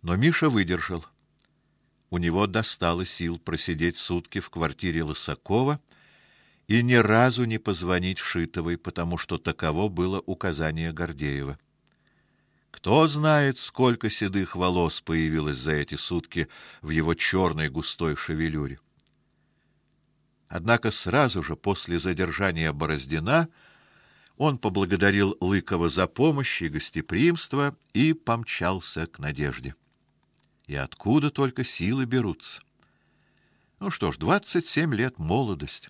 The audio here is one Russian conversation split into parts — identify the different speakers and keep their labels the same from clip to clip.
Speaker 1: Но Миша выдержал. У него достало сил просидеть сутки в квартире Лысакова и ни разу не позвонить Шитовой, потому что таково было указание Гордеева. Кто знает, сколько седых волос появилось за эти сутки в его черной густой шевелюре. Однако сразу же после задержания Бороздина он поблагодарил Лыкова за помощь и гостеприимство и помчался к Надежде. И откуда только силы берутся? Ну что ж, 27 лет — молодость.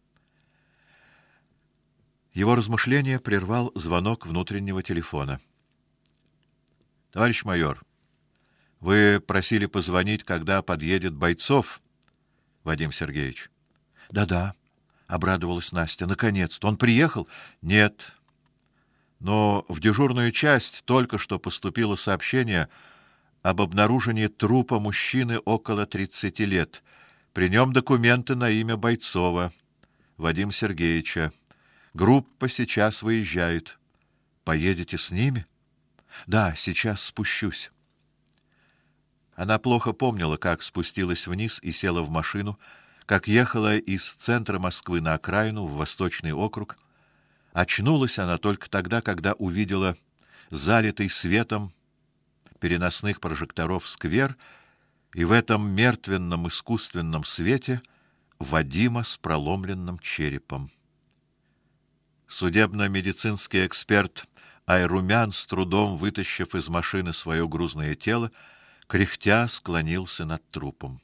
Speaker 1: Его размышления прервал звонок внутреннего телефона. Товарищ майор, вы просили позвонить, когда подъедет Бойцов, Вадим Сергеевич. Да-да, обрадовалась Настя. Наконец-то он приехал? Нет. Но в дежурную часть только что поступило сообщение об обнаружении трупа мужчины около 30 лет. При нем документы на имя Бойцова Вадима Сергеевича. Группа сейчас выезжает. Поедете с ними? Да, сейчас спущусь. Она плохо помнила, как спустилась вниз и села в машину, как ехала из центра Москвы на окраину в Восточный округ. Очнулась она только тогда, когда увидела залитый светом переносных прожекторов сквер, и в этом мертвенном искусственном свете Вадима с проломленным черепом. Судебно-медицинский эксперт Айрумян, с трудом вытащив из машины свое грузное тело, кряхтя склонился над трупом.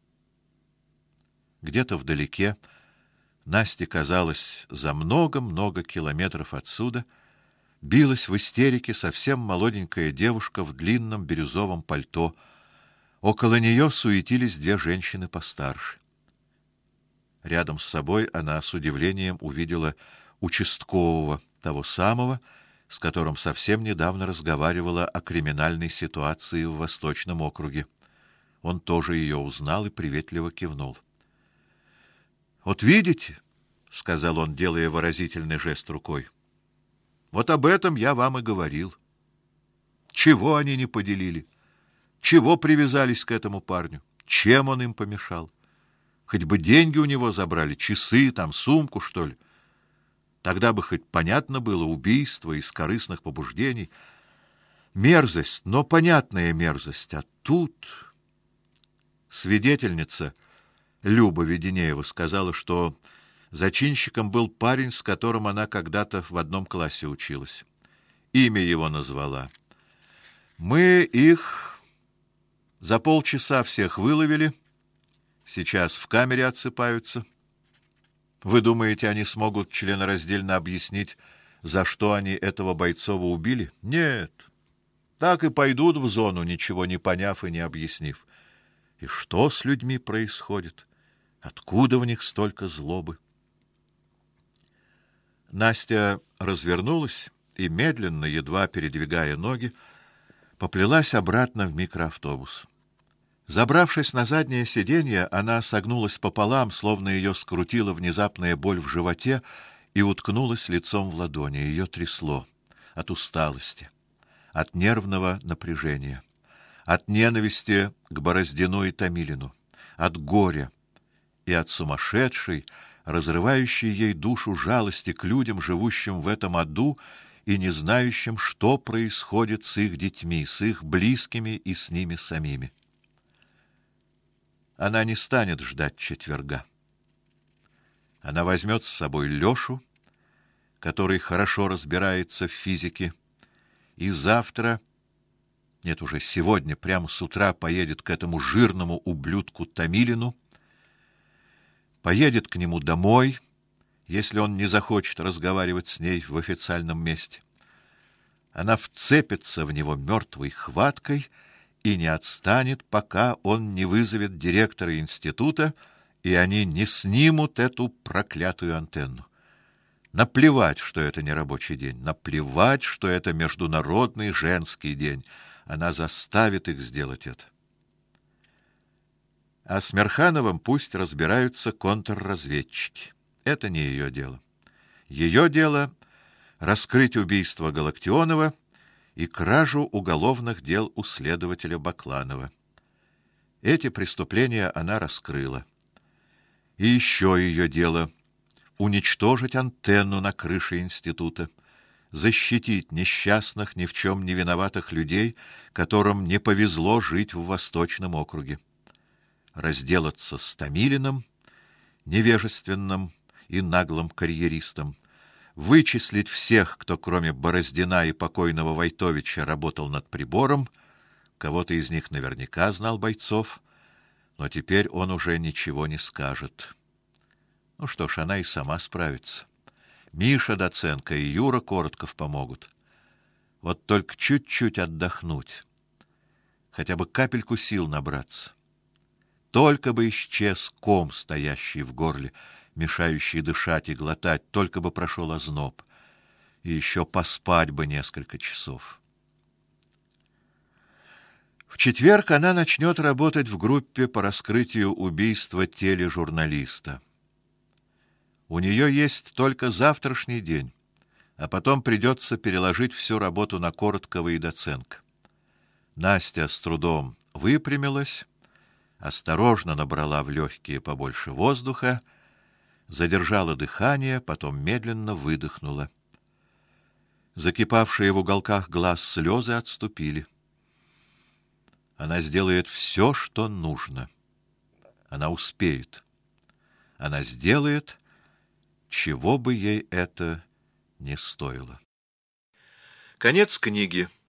Speaker 1: Где-то вдалеке, Насте казалось, за много-много километров отсюда, билась в истерике совсем молоденькая девушка в длинном бирюзовом пальто. Около нее суетились две женщины постарше. Рядом с собой она с удивлением увидела участкового, того самого, с которым совсем недавно разговаривала о криминальной ситуации в Восточном округе. Он тоже ее узнал и приветливо кивнул. Вот видите, сказал он, делая выразительный жест рукой. Вот об этом я вам и говорил. Чего они не поделили? Чего привязались к этому парню? Чем он им помешал? Хоть бы деньги у него забрали, часы, там сумку, что ли. Тогда бы хоть понятно было убийство из корыстных побуждений. Мерзость, но понятная мерзость. А тут свидетельница Люба Веденеева сказала, что зачинщиком был парень, с которым она когда-то в одном классе училась. Имя его назвала. Мы их за полчаса всех выловили. Сейчас в камере отсыпаются. Вы думаете, они смогут членораздельно объяснить, за что они этого Бойцова убили? Нет. Так и пойдут в зону, ничего не поняв и не объяснив. И что с людьми происходит? Откуда в них столько злобы? Настя развернулась и медленно, едва передвигая ноги, поплелась обратно в микроавтобус. Забравшись на заднее сиденье, она согнулась пополам, словно ее скрутила внезапная боль в животе, и уткнулась лицом в ладони. Ее трясло от усталости, от нервного напряжения, от ненависти к Бороздину и Томилину, от горя и от сумасшедшей, разрывающей ей душу жалости к людям, живущим в этом аду и не знающим, что происходит с их детьми, с их близкими и с ними самими. Она не станет ждать четверга. Она возьмет с собой Лёшу, который хорошо разбирается в физике, и завтра, нет, уже сегодня, прямо с утра поедет к этому жирному ублюдку Томилину, поедет к нему домой, если он не захочет разговаривать с ней в официальном месте. Она вцепится в него мертвой хваткой и не отстанет, пока он не вызовет директора института, и они не снимут эту проклятую антенну. Наплевать, что это не рабочий день, наплевать, что это международный женский день. Она заставит их сделать это. А с Мирхановым пусть разбираются контрразведчики. Это не ее дело. Ее дело раскрыть убийство Галактионова и кражу уголовных дел у следователя Бакланова. Эти преступления она раскрыла. И еще ее дело — уничтожить антенну на крыше института, защитить несчастных, ни в чем не виноватых людей, которым не повезло жить в Восточном округе, разделаться с Томилиным, невежественным и наглым карьеристом, вычислить всех, кто кроме Бороздина и покойного Войтовича работал над прибором. Кого-то из них наверняка знал Бойцов, но теперь он уже ничего не скажет. Ну что ж, она и сама справится. Миша Доценко и Юра Коротков помогут. Вот только чуть-чуть отдохнуть, хотя бы капельку сил набраться. Только бы исчез ком, стоящий в горле, мешающий дышать и глотать, только бы прошел озноб, и еще поспать бы несколько часов. В четверг она начнет работать в группе по раскрытию убийства тележурналиста. У нее есть только завтрашний день, а потом придется переложить всю работу на Короткова и Доценко. Настя с трудом выпрямилась, осторожно набрала в легкие побольше воздуха, задержала дыхание, потом медленно выдохнула. Закипавшие в уголках глаз слезы отступили. Она сделает все, что нужно. Она успеет. Она сделает, чего бы ей это ни стоило. Конец книги.